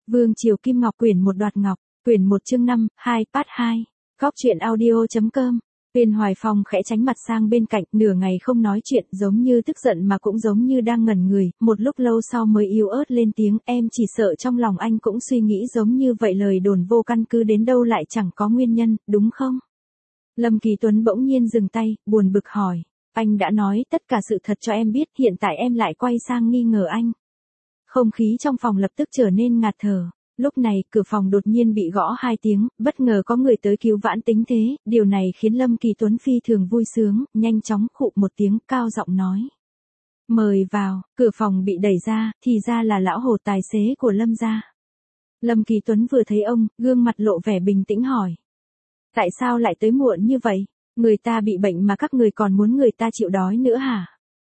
Vương Triều Kim Ngọc quyển 1 đoạt ngọc, quyển 1 chương 5, 2 part 2. Góc truyện audio.com. Viên Hoài Phong khẽ tránh mặt sang bên cạnh, nửa ngày không nói chuyện, giống như tức giận mà cũng giống như đang ngẩn người, một lúc lâu sau mới yếu ớt lên tiếng, em chỉ sợ trong lòng anh cũng suy nghĩ giống như vậy, lời đồn vô căn cứ đến đâu lại chẳng có nguyên nhân, đúng không? Lâm Kỳ Tuấn bỗng nhiên dừng tay, buồn bực hỏi, anh đã nói tất cả sự thật cho em biết, hiện tại em lại quay sang nghi ngờ anh. Không khí trong phòng lập tức trở nên ngạt thở. Lúc này, cửa phòng đột nhiên bị gõ 2 tiếng, bất ngờ có người tới cứu vãn tính thế, điều này khiến Lâm Kỳ Tuấn phi thường vui sướng, nhanh chóng khụ một tiếng, cao giọng nói. Mời vào, cửa phòng bị đẩy ra, thì ra là lão Hồ tài xế của Lâm gia. Lâm Kỳ Tuấn vừa thấy ông, gương mặt lộ vẻ bình tĩnh hỏi. Tại sao lại tới muộn như vậy? Người ta bị bệnh mà các người còn muốn người ta chịu đói nữa hả?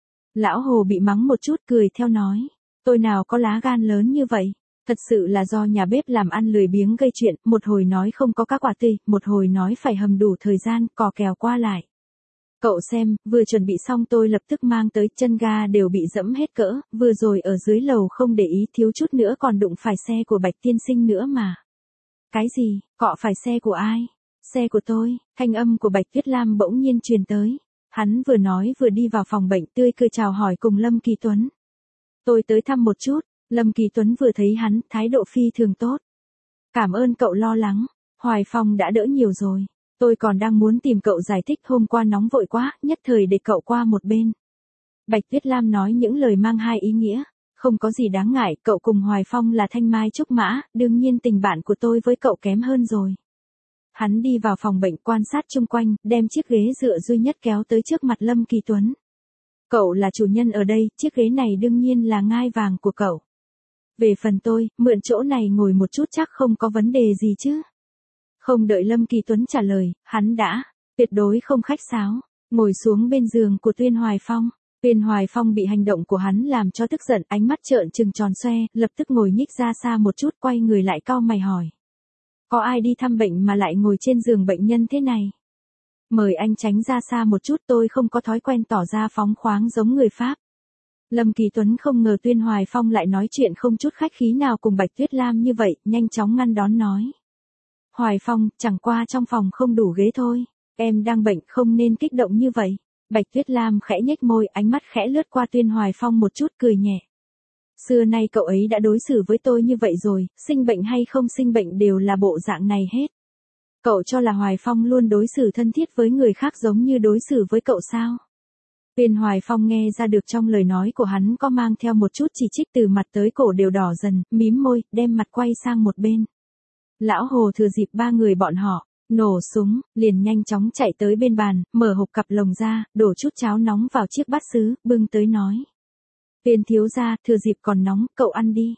Lão Hồ bị mắng một chút cười theo nói. Tôi nào có lá gan lớn như vậy? Thật sự là do nhà bếp làm ăn lười biếng gây chuyện, một hồi nói không có các quả tươi, một hồi nói phải hầm đủ thời gian, cò kèo qua lại. Cậu xem, vừa chuẩn bị xong tôi lập tức mang tới, chân ga đều bị dẫm hết cỡ, vừa rồi ở dưới lầu không để ý, thiếu chút nữa còn đụng phải xe của Bạch tiên sinh nữa mà. Cái gì, cọ phải xe của ai? Xe của tôi. Thanh âm của Bạch Tuyết Lam bỗng nhiên truyền tới. Hắn vừa nói vừa đi vào phòng bệnh, tươi cười chào hỏi cùng Lâm Kỳ Tuấn. Tôi tới thăm một chút. Lâm Kỳ Tuấn vừa thấy hắn, thái độ phi thường tốt. Cảm ơn cậu lo lắng, Hoài Phong đã đỡ nhiều rồi. Tôi còn đang muốn tìm cậu giải thích, hôm qua nóng vội quá, nhất thời để cậu qua một bên. Bạch Tuyết Lam nói những lời mang hai ý nghĩa. Không có gì đáng ngại, cậu cùng Hoài Phong là thanh mai trúc mã, đương nhiên tình bạn của tôi với cậu kém hơn rồi. Hắn đi vào phòng bệnh quan sát chung quanh, đem chiếc ghế dựa duy nhất kéo tới trước mặt Lâm Kỳ Tuấn. Cậu là chủ nhân ở đây, chiếc ghế này đương nhiên là ngai vàng của cậu. Về phần tôi, mượn chỗ này ngồi một chút chắc không có vấn đề gì chứ. Không đợi Lâm Kỳ Tuấn trả lời, hắn đã, tuyệt đối không khách sáo, ngồi xuống bên giường của Tuyên Hoài Phong. Tuyên Hoài Phong bị hành động của hắn làm cho tức giận, ánh mắt trợn trừng tròn xoe, lập tức ngồi nhích ra xa một chút, quay người lại cau mày hỏi. Có ai đi thăm bệnh mà lại ngồi trên giường bệnh nhân thế này? Mời anh tránh ra xa một chút, tôi không có thói quen tỏ ra phóng khoáng giống người Pháp. Lâm Kỳ Tuấn không ngờ Tuyên Hoài Phong lại nói chuyện không chút khách khí nào cùng Bạch Tuyết Lam như vậy, nhanh chóng ngăn đón nói. Hoài Phong, chẳng qua trong phòng không đủ ghế thôi, em đang bệnh không nên kích động như vậy. Bạch Tuyết Lam khẽ nhếch môi, ánh mắt khẽ lướt qua Tuyên Hoài Phong một chút cười nhẹ. Xưa nay cậu ấy đã đối xử với tôi như vậy rồi, sinh bệnh hay không sinh bệnh đều là bộ dạng này hết. Cậu cho là Hoài Phong luôn đối xử thân thiết với người khác giống như đối xử với cậu sao? Tuyên Hoài Phong nghe ra được trong lời nói của hắn có mang theo một chút chỉ trích, từ mặt tới cổ đều đỏ dần, mím môi, đem mặt quay sang một bên. Lão Hồ thừa dịp ba người bọn họ nổ súng, liền nhanh chóng chạy tới bên bàn, mở hộp cặp lồng ra, đổ chút cháo nóng vào chiếc bát sứ, bưng tới nói. Tuyên thiếu gia, thừa dịp còn nóng, cậu ăn đi.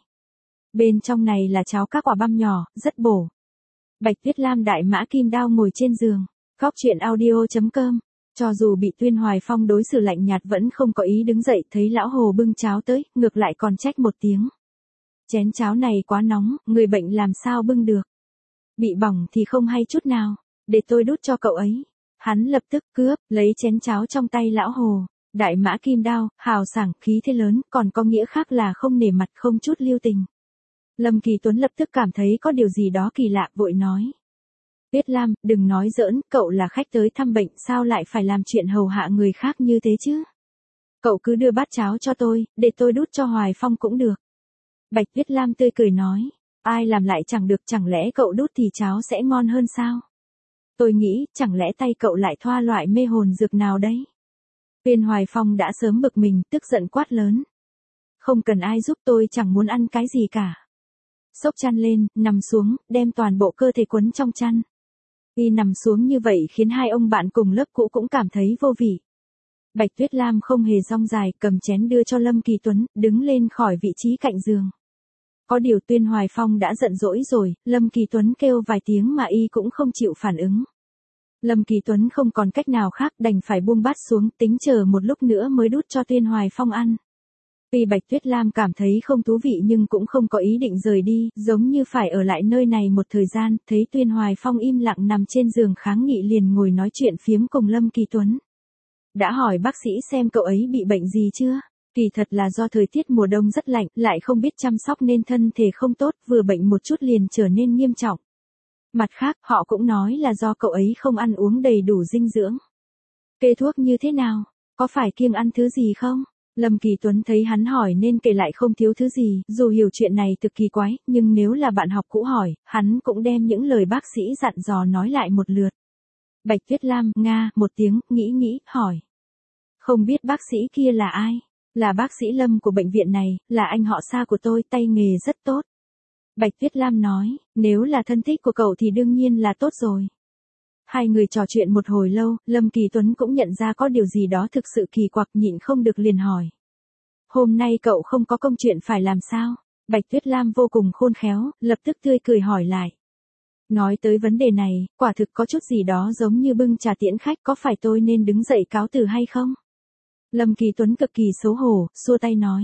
Bên trong này là cháo các quả băm nhỏ, rất bổ. Bạch Tuyết Lam đại mã kim đao ngồi trên giường. Góc truyện audio.com. Cho dù bị Tuyên Hoài Phong đối xử lạnh nhạt vẫn không có ý đứng dậy, thấy lão Hồ bưng cháo tới, ngược lại còn trách một tiếng. Chén cháo này quá nóng, người bệnh làm sao bưng được. Bị bỏng thì không hay chút nào, để tôi đút cho cậu ấy. Hắn lập tức cướp, lấy chén cháo trong tay lão Hồ. Đại mã kim đao, hào sảng, khí thế lớn, còn có nghĩa khác là không nể mặt, không chút lưu tình. Lâm Kỳ Tuấn lập tức cảm thấy có điều gì đó kỳ lạ, vội nói. Tuyết Lam, đừng nói giỡn, cậu là khách tới thăm bệnh, sao lại phải làm chuyện hầu hạ người khác như thế chứ? Cậu cứ đưa bát cháo cho tôi, để tôi đút cho Hoài Phong cũng được. Bạch Tuyết Lam tươi cười nói, ai làm lại chẳng được, chẳng lẽ cậu đút thì cháo sẽ ngon hơn sao? Tôi nghĩ, chẳng lẽ tay cậu lại thoa loại mê hồn dược nào đấy? Tuyên Hoài Phong đã sớm bực mình, tức giận quát lớn. Không cần ai giúp, tôi chẳng muốn ăn cái gì cả. Xốc chăn lên, nằm xuống, đem toàn bộ cơ thể quấn trong chăn. Y nằm xuống như vậy khiến hai ông bạn cùng lớp cũ cũng cảm thấy vô vị. Bạch Tuyết Lam không hề rong dài, cầm chén đưa cho Lâm Kỳ Tuấn, đứng lên khỏi vị trí cạnh giường. Có điều Tuyên Hoài Phong đã giận dỗi rồi, Lâm Kỳ Tuấn kêu vài tiếng mà y cũng không chịu phản ứng. Lâm Kỳ Tuấn không còn cách nào khác, đành phải buông bát xuống, tính chờ một lúc nữa mới đút cho Tuyên Hoài Phong ăn. Tuy Bạch Tuyết Lam cảm thấy không thú vị nhưng cũng không có ý định rời đi, giống như phải ở lại nơi này một thời gian, thấy Tuyên Hoài Phong im lặng nằm trên giường kháng nghị liền ngồi nói chuyện phiếm cùng Lâm Kỳ Tuấn. Đã hỏi bác sĩ xem cậu ấy bị bệnh gì chưa? Kỳ thật là do thời tiết mùa đông rất lạnh, lại không biết chăm sóc nên thân thể không tốt, vừa bệnh một chút liền trở nên nghiêm trọng. Mặt khác, họ cũng nói là do cậu ấy không ăn uống đầy đủ dinh dưỡng. Kê thuốc như thế nào? Có phải kiêng ăn thứ gì không? Lâm Kỳ Tuấn thấy hắn hỏi nên kể lại không thiếu thứ gì, dù hiểu chuyện này thực kỳ quái, nhưng nếu là bạn học cũ hỏi, hắn cũng đem những lời bác sĩ dặn dò nói lại một lượt. Bạch Tuyết Lam, Nga, một tiếng, nghĩ, hỏi. Không biết bác sĩ kia là ai? Là bác sĩ Lâm của bệnh viện này, là anh họ xa của tôi, tay nghề rất tốt. Bạch Tuyết Lam nói, nếu là thân thích của cậu thì đương nhiên là tốt rồi. Hai người trò chuyện một hồi lâu, Lâm Kỳ Tuấn cũng nhận ra có điều gì đó thực sự kỳ quặc, nhịn không được liền hỏi. Hôm nay cậu không có công chuyện phải làm sao? Bạch Tuyết Lam vô cùng khôn khéo, lập tức tươi cười hỏi lại. Nói tới vấn đề này, quả thực có chút gì đó giống như bưng trà tiễn khách, có phải tôi nên đứng dậy cáo từ hay không? Lâm Kỳ Tuấn cực kỳ xấu hổ, xua tay nói.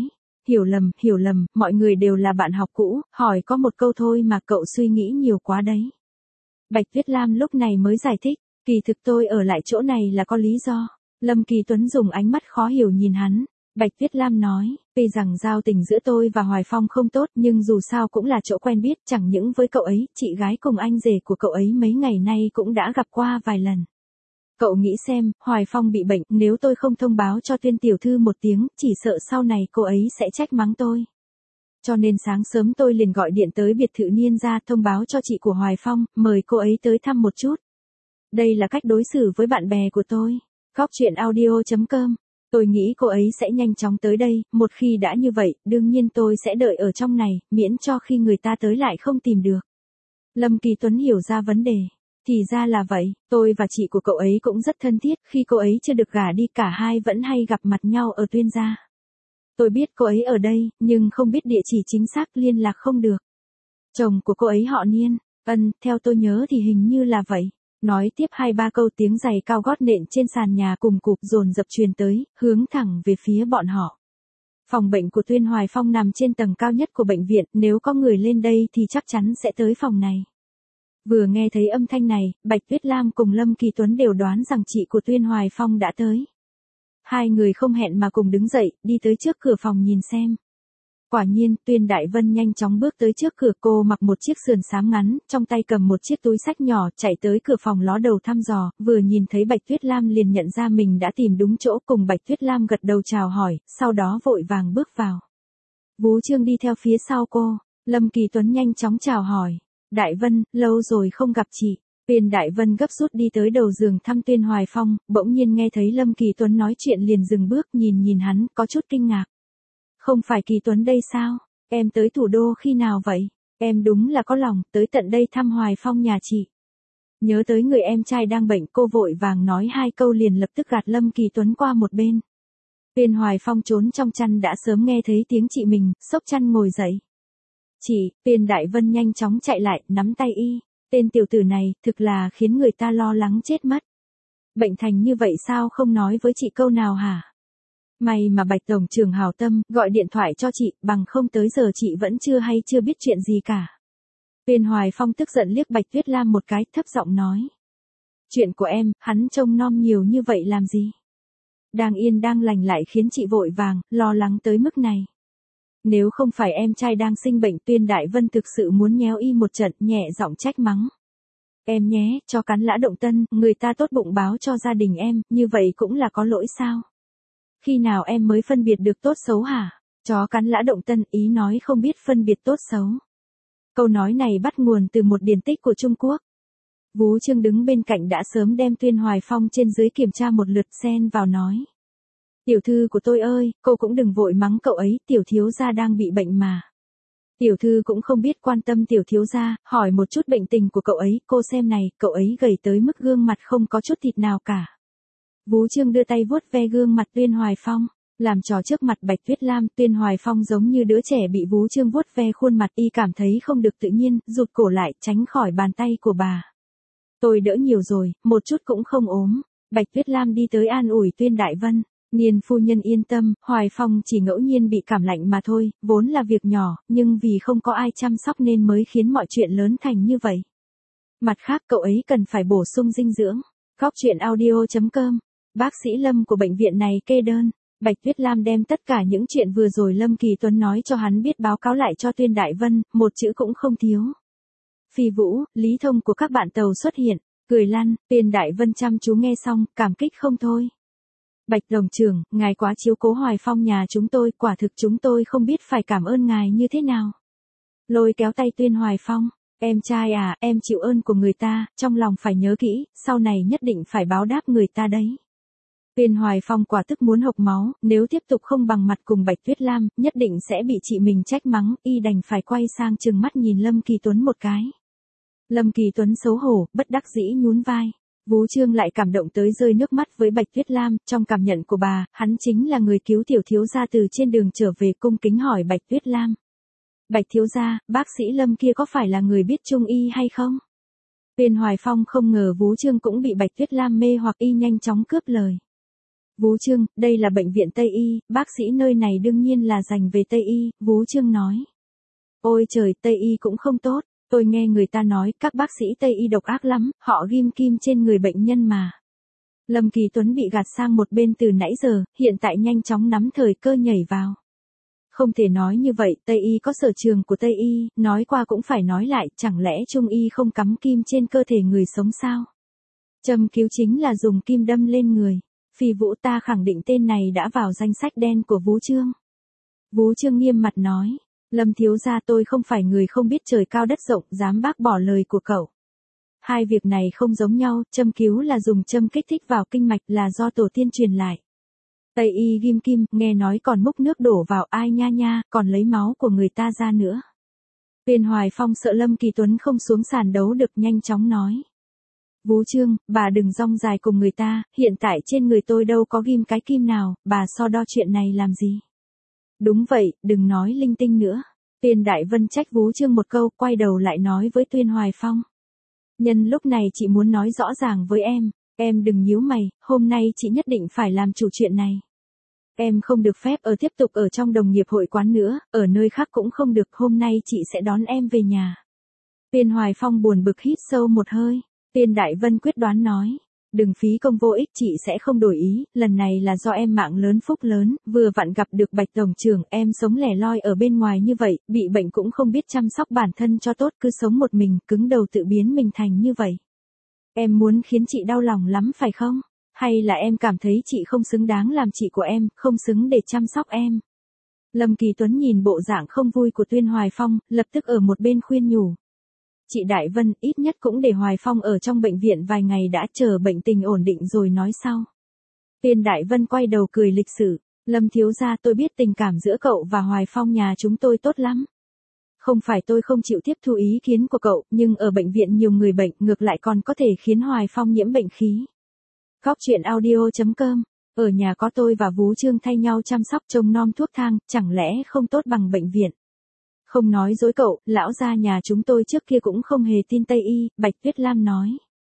Hiểu lầm, mọi người đều là bạn học cũ, hỏi có một câu thôi mà cậu suy nghĩ nhiều quá đấy. Bạch Tuyết Lam lúc này mới giải thích, kỳ thực tôi ở lại chỗ này là có lý do. Lâm Kỳ Tuấn dùng ánh mắt khó hiểu nhìn hắn. Bạch Tuyết Lam nói, tuy rằng giao tình giữa tôi và Hoài Phong không tốt nhưng dù sao cũng là chỗ quen biết, chẳng những với cậu ấy, chị gái cùng anh rể của cậu ấy mấy ngày nay cũng đã gặp qua vài lần. Cậu nghĩ xem, Hoài Phong bị bệnh, nếu tôi không thông báo cho Tuyên tiểu thư một tiếng, chỉ sợ sau này cô ấy sẽ trách mắng tôi. Cho nên sáng sớm tôi liền gọi điện tới biệt thự Niên gia thông báo cho chị của Hoài Phong, mời cô ấy tới thăm một chút. Đây là cách đối xử với bạn bè của tôi. Góc truyện audio.com. Tôi nghĩ cô ấy sẽ nhanh chóng tới đây, một khi đã như vậy, đương nhiên tôi sẽ đợi ở trong này, miễn cho khi người ta tới lại không tìm được. Lâm Kỳ Tuấn hiểu ra vấn đề. Thì ra là vậy, tôi và chị của cậu ấy cũng rất thân thiết, khi cô ấy chưa được gả đi cả hai vẫn hay gặp mặt nhau ở Tuyên gia. Tôi biết cô ấy ở đây, nhưng không biết địa chỉ chính xác, liên lạc không được. Chồng của cô ấy họ Niên, theo tôi nhớ thì hình như là vậy. Nói tiếp 2-3 câu, tiếng giày cao gót nện trên sàn nhà cùng cụp dồn dập truyền tới, hướng thẳng về phía bọn họ. Phòng bệnh của Tuyên Hoài Phong nằm trên tầng cao nhất của bệnh viện, nếu có người lên đây thì chắc chắn sẽ tới phòng này. Vừa nghe thấy âm thanh này, Bạch Tuyết Lam cùng Lâm Kỳ Tuấn đều đoán rằng chị của Tuyên Hoài Phong đã tới. Hai người không hẹn mà cùng đứng dậy, đi tới trước cửa phòng nhìn xem. Quả nhiên, Tuyên Đại Vân nhanh chóng bước tới trước cửa, cô mặc một chiếc sườn xám ngắn, trong tay cầm một chiếc túi xách nhỏ, chạy tới cửa phòng ló đầu thăm dò, vừa nhìn thấy Bạch Tuyết Lam liền nhận ra mình đã tìm đúng chỗ, cùng Bạch Tuyết Lam gật đầu chào hỏi, sau đó vội vàng bước vào. Vú Trương đi theo phía sau cô, Lâm Kỳ Tuấn nhanh chóng chào hỏi. Đại Vân, lâu rồi không gặp chị. Tuyên Đại Vân gấp rút đi tới đầu giường thăm Tuyên Hoài Phong, bỗng nhiên nghe thấy Lâm Kỳ Tuấn nói chuyện liền dừng bước, nhìn hắn, có chút kinh ngạc. Không phải Kỳ Tuấn đây sao? Em tới thủ đô khi nào vậy? Em đúng là có lòng, tới tận đây thăm Hoài Phong nhà chị. Nhớ tới người em trai đang bệnh, cô vội vàng nói 2 câu liền lập tức gạt Lâm Kỳ Tuấn qua một bên. Tuyên Hoài Phong trốn trong chăn đã sớm nghe thấy tiếng chị mình, xốc chăn ngồi dậy. Chị, Tuyên Đại Vân nhanh chóng chạy lại, nắm tay y. Tên tiểu tử này, thực là khiến người ta lo lắng chết mất. Bệnh thành như vậy sao không nói với chị câu nào hả? May mà Bạch Tổng trưởng hảo tâm, gọi điện thoại cho chị, bằng không tới giờ chị vẫn chưa biết chuyện gì cả. Tuyên Hoài Phong tức giận liếc Bạch Tuyết Lam một cái, thấp giọng nói. Chuyện của em, hắn trông nom nhiều như vậy làm gì? Đang yên đang lành lại khiến chị vội vàng, lo lắng tới mức này. Nếu không phải em trai đang sinh bệnh, Tuyên Đại Vân thực sự muốn nhéo y một trận, nhẹ giọng trách mắng. Em nhé, cho cắn lã động tân, người ta tốt bụng báo cho gia đình em, như vậy cũng là có lỗi sao? Khi nào em mới phân biệt được tốt xấu hả? Chó cắn lã động tân, ý nói không biết phân biệt tốt xấu. Câu nói này bắt nguồn từ một điển tích của Trung Quốc. Vú Trương đứng bên cạnh đã sớm đem Tuyên Hoài Phong trên dưới kiểm tra một lượt, xen vào nói. Tiểu thư của tôi ơi, cô cũng đừng vội mắng cậu ấy, tiểu thiếu gia đang bị bệnh mà. Tiểu thư cũng không biết quan tâm tiểu thiếu gia, hỏi một chút bệnh tình của cậu ấy, cô xem này, cậu ấy gầy tới mức gương mặt không có chút thịt nào cả. Vú Trương đưa tay vuốt ve gương mặt Tuyên Hoài Phong, làm trò trước mặt Bạch Tuyết Lam. Tuyên Hoài Phong giống như đứa trẻ bị Vú Trương vuốt ve khuôn mặt, y cảm thấy không được tự nhiên, rụt cổ lại, tránh khỏi bàn tay của bà. Tôi đỡ nhiều rồi, một chút cũng không ốm. Bạch Tuyết Lam đi tới an ủi Tuyên Đại Vân. Niên phu nhân yên tâm, Hoài Phong chỉ ngẫu nhiên bị cảm lạnh mà thôi, vốn là việc nhỏ, nhưng vì không có ai chăm sóc nên mới khiến mọi chuyện lớn thành như vậy. Mặt khác cậu ấy cần phải bổ sung dinh dưỡng. Góc truyện audio.com. Bác sĩ Lâm của bệnh viện này kê đơn. Bạch Tuyết Lam đem tất cả những chuyện vừa rồi Lâm Kỳ Tuấn nói cho hắn biết báo cáo lại cho Tuyên Đại Vân, một chữ cũng không thiếu. Phi Vũ, Lý Thông của các bạn tàu xuất hiện, cười lăn, Tuyên Đại Vân chăm chú nghe xong, cảm kích không thôi. Bạch Đồng trưởng, ngài quá chiếu cố Hoài Phong nhà chúng tôi, quả thực chúng tôi không biết phải cảm ơn ngài như thế nào. Lôi kéo tay Tuyên Hoài Phong, em trai à, em chịu ơn của người ta, trong lòng phải nhớ kỹ, sau này nhất định phải báo đáp người ta đấy. Tuyên Hoài Phong quả tức muốn hộc máu, nếu tiếp tục không bằng mặt cùng Bạch Tuyết Lam, nhất định sẽ bị chị mình trách mắng, y đành phải quay sang trừng mắt nhìn Lâm Kỳ Tuấn một cái. Lâm Kỳ Tuấn xấu hổ, bất đắc dĩ nhún vai. Vú Trương lại cảm động tới rơi nước mắt với Bạch Tuyết Lam, trong cảm nhận của bà, hắn chính là người cứu tiểu thiếu gia từ trên đường trở về, cung kính hỏi Bạch Tuyết Lam. Bạch thiếu gia, bác sĩ Lâm kia có phải là người biết trung y hay không? Tuyên Hoài Phong không ngờ Vú Trương cũng bị Bạch Tuyết Lam mê hoặc, y nhanh chóng cướp lời. Vú Trương, đây là bệnh viện Tây Y, bác sĩ nơi này đương nhiên là dành về Tây Y, Vú Trương nói. Ôi trời, Tây Y cũng không tốt, tôi nghe người ta nói các bác sĩ Tây Y độc ác lắm, họ ghim kim trên người bệnh nhân mà. Lâm Kỳ Tuấn bị gạt sang một bên từ nãy giờ, hiện tại nhanh chóng nắm thời cơ nhảy vào. Không thể nói như vậy, Tây Y có sở trường của Tây Y, nói qua cũng phải nói lại, chẳng lẽ Trung Y không cắm kim trên cơ thể người sống sao? Châm cứu chính là dùng kim đâm lên người. Phi Vũ, ta khẳng định tên này đã vào danh sách đen của Vú Trương. Vú Trương nghiêm mặt nói, Lâm thiếu gia, tôi không phải người không biết trời cao đất rộng, dám bác bỏ lời của cậu. Hai việc này không giống nhau, châm cứu là dùng châm kích thích vào kinh mạch, là do tổ tiên truyền lại. Tây Y ghim kim, nghe nói còn múc nước đổ vào, ai nha nha, còn lấy máu của người ta ra nữa. Tuyên Hoài Phong sợ Lâm Kỳ Tuấn không xuống sàn đấu được, nhanh chóng nói. Vú Trương, bà đừng rong dài cùng người ta, hiện tại trên người tôi đâu có ghim cái kim nào, bà so đo chuyện này làm gì? Đúng vậy, đừng nói linh tinh nữa. Tuyên Đại Vân trách Vú Trương một câu, quay đầu lại nói với Tuyên Hoài Phong. Nhân lúc này chị muốn nói rõ ràng với em đừng nhíu mày, hôm nay chị nhất định phải làm chủ chuyện này. Em không được phép tiếp tục ở trong đồng nghiệp hội quán nữa, ở nơi khác cũng không được, hôm nay chị sẽ đón em về nhà. Tuyên Hoài Phong buồn bực hít sâu một hơi. Tuyên Đại Vân quyết đoán nói, đừng phí công vô ích, chị sẽ không đổi ý, lần này là do em mạng lớn phúc lớn, vừa vặn gặp được Bạch Tổng trưởng, em sống lẻ loi ở bên ngoài như vậy, bị bệnh cũng không biết chăm sóc bản thân cho tốt, cứ sống một mình, cứng đầu tự biến mình thành như vậy. Em muốn khiến chị đau lòng lắm phải không? Hay là em cảm thấy chị không xứng đáng làm chị của em, không xứng để chăm sóc em? Lâm Kỳ Tuấn nhìn bộ dạng không vui của Tuyên Hoài Phong, lập tức ở một bên khuyên nhủ. Chị Đại Vân, ít nhất cũng để Hoài Phong ở trong bệnh viện vài ngày đã, chờ bệnh tình ổn định rồi nói sau. Tuyên Đại Vân quay đầu cười lịch sự, Lâm thiếu gia, tôi biết tình cảm giữa cậu và Hoài Phong nhà chúng tôi tốt lắm. Không phải tôi không chịu tiếp thu ý kiến của cậu, nhưng ở bệnh viện nhiều người bệnh, ngược lại còn có thể khiến Hoài Phong nhiễm bệnh khí. Góc truyện audio.com, ở nhà có tôi và Vú Trương thay nhau chăm sóc trông nom thuốc thang, chẳng lẽ không tốt bằng bệnh viện? Không nói dối cậu, lão gia nhà chúng tôi trước kia cũng không hề tin Tây Y, Bạch Tuyết Lam nói.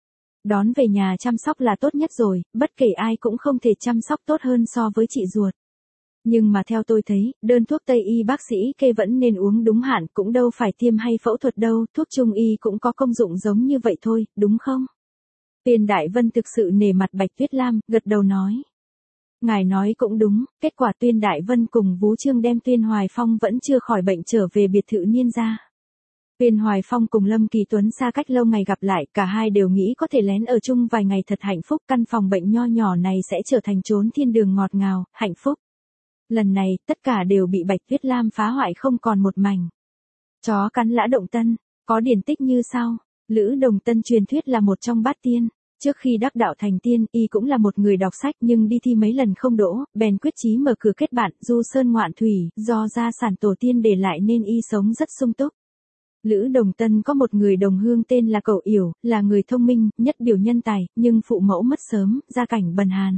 Đón về nhà chăm sóc là tốt nhất rồi, bất kể ai cũng không thể chăm sóc tốt hơn so với chị ruột. Nhưng mà theo tôi thấy, đơn thuốc Tây Y bác sĩ kê vẫn nên uống đúng hạn, cũng đâu phải tiêm hay phẫu thuật đâu, thuốc Trung Y cũng có công dụng giống như vậy thôi, đúng không? Tuyên Đại Vân thực sự nể mặt Bạch Tuyết Lam, gật đầu nói. Ngài nói cũng đúng, kết quả Tuyên Đại Vân cùng Vú Trương đem Tuyên Hoài Phong vẫn chưa khỏi bệnh trở về biệt thự Niên gia. Tuyên Hoài Phong cùng Lâm Kỳ Tuấn xa cách lâu ngày gặp lại, cả hai đều nghĩ có thể lén ở chung vài ngày thật hạnh phúc, căn phòng bệnh nho nhỏ này sẽ trở thành chốn thiên đường ngọt ngào, hạnh phúc. Lần này, tất cả đều bị Bạch Tuyết Lam phá hoại không còn một mảnh. Chó cắn Lã Động Tân, có điển tích như sau. Lữ Đồng Tân truyền thuyết là một trong bát tiên. Trước khi đắc đạo thành tiên, y cũng là một người đọc sách nhưng đi thi mấy lần không đỗ, bèn quyết chí mở cửa kết bạn, du sơn ngoạn thủy, do gia sản tổ tiên để lại nên y sống rất sung túc. Lữ Đồng Tân có một người đồng hương tên là Cậu Yểu, là người thông minh, nhất biểu nhân tài, nhưng phụ mẫu mất sớm, gia cảnh bần hàn.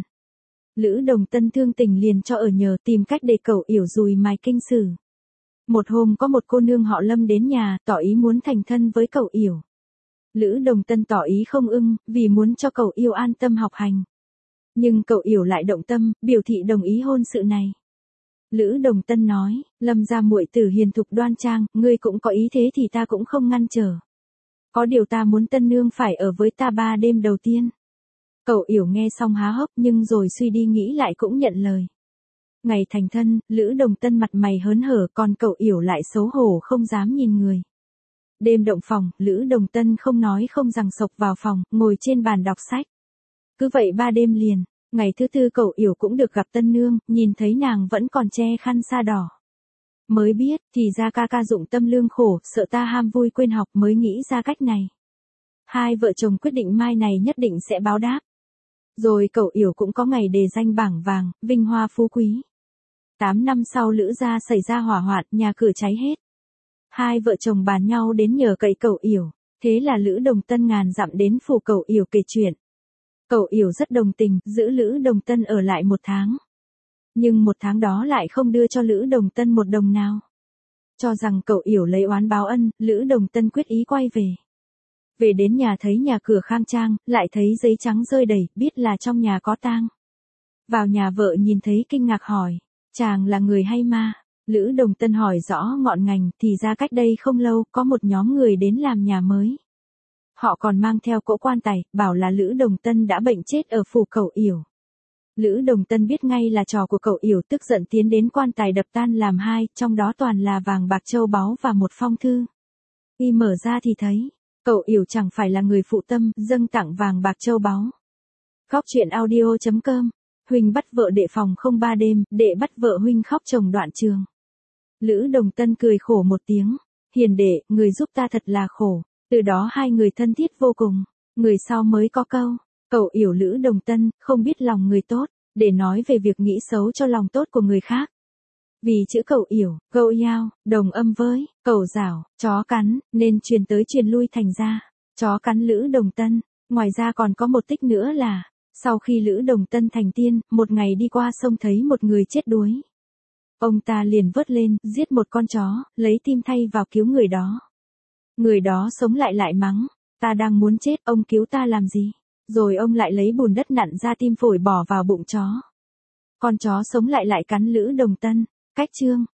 Lữ Đồng Tân thương tình liền cho ở nhờ, tìm cách để Cậu Yểu dùi mài kinh sử. Một hôm có một cô nương họ Lâm đến nhà, tỏ ý muốn thành thân với Cậu Yểu. Lữ Đồng Tân tỏ ý không ưng, vì muốn cho Cậu Yểu an tâm học hành. Nhưng Cậu Yểu lại động tâm, biểu thị đồng ý hôn sự này. Lữ Đồng Tân nói, Lâm gia muội tử hiền thục đoan trang, ngươi cũng có ý thế thì ta cũng không ngăn trở. Có điều ta muốn tân nương phải ở với ta 3 đêm đầu tiên. Cậu Yểu nghe xong há hốc nhưng rồi suy đi nghĩ lại cũng nhận lời. Ngày thành thân, Lữ Đồng Tân mặt mày hớn hở, còn cậu Yểu lại xấu hổ không dám nhìn người. Đêm động phòng, Lữ Đồng Tân không nói không rằng sộc vào phòng, ngồi trên bàn đọc sách. Cứ vậy 3 đêm liền, ngày thứ 4 cậu Yểu cũng được gặp tân nương, nhìn thấy nàng vẫn còn che khăn sa đỏ. Mới biết, thì ra ca ca dụng tâm lương khổ, sợ ta ham vui quên học mới nghĩ ra cách này. Hai vợ chồng quyết định mai này nhất định sẽ báo đáp. Rồi cậu Yểu cũng có ngày đề danh bảng vàng, vinh hoa phú quý. 8 năm sau Lữ gia xảy ra hỏa hoạn, nhà cửa cháy hết. Hai vợ chồng bàn nhau đến nhờ cậy cậu Yểu, thế là Lữ Đồng Tân ngàn dặm đến phủ cậu Yểu kể chuyện. Cậu Yểu rất đồng tình, giữ Lữ Đồng Tân ở lại 1 tháng. Nhưng 1 tháng đó lại không đưa cho Lữ Đồng Tân 1 đồng nào. Cho rằng cậu Yểu lấy oán báo ân, Lữ Đồng Tân quyết ý quay về. Về đến nhà thấy nhà cửa khang trang, lại thấy giấy trắng rơi đầy, biết là trong nhà có tang. Vào nhà vợ nhìn thấy kinh ngạc hỏi, chàng là người hay ma? Lữ Đồng Tân hỏi rõ ngọn ngành, thì ra cách đây không lâu, có một nhóm người đến làm nhà mới. Họ còn mang theo cỗ quan tài, bảo là Lữ Đồng Tân đã bệnh chết ở phủ cậu Yểu. Lữ Đồng Tân biết ngay là trò của cậu Yểu, tức giận tiến đến quan tài đập tan làm 2, trong đó toàn là vàng bạc châu báu và một phong thư. Khi mở ra thì thấy, cậu Yểu chẳng phải là người phụ tâm, dâng tặng vàng bạc châu báu. Khóc chuyện audio.com, Huỳnh bắt vợ đệ phòng không 3 đêm, đệ bắt vợ huynh khóc chồng đoạn trường. Lữ Đồng Tân cười khổ một tiếng, hiền đệ, người giúp ta thật là khổ. Từ đó hai người thân thiết vô cùng. Người sau mới có câu, cậu Yểu Lữ Đồng Tân, không biết lòng người tốt, để nói về việc nghĩ xấu cho lòng tốt của người khác. Vì chữ cậu Yểu, cậu yao, đồng âm với, cậu rảo, chó cắn, nên truyền tới truyền lui thành ra, chó cắn Lữ Đồng Tân. Ngoài ra còn có một tích nữa là, sau khi Lữ Đồng Tân thành tiên, một ngày đi qua sông thấy một người chết đuối. Ông ta liền vớt lên, giết một con chó, lấy tim thay vào cứu người đó. Người đó sống lại mắng, ta đang muốn chết, ông cứu ta làm gì? Rồi ông lại lấy bùn đất nặn ra tim phổi bỏ vào bụng chó. Con chó sống lại cắn Lữ Đồng Tân. Cách chương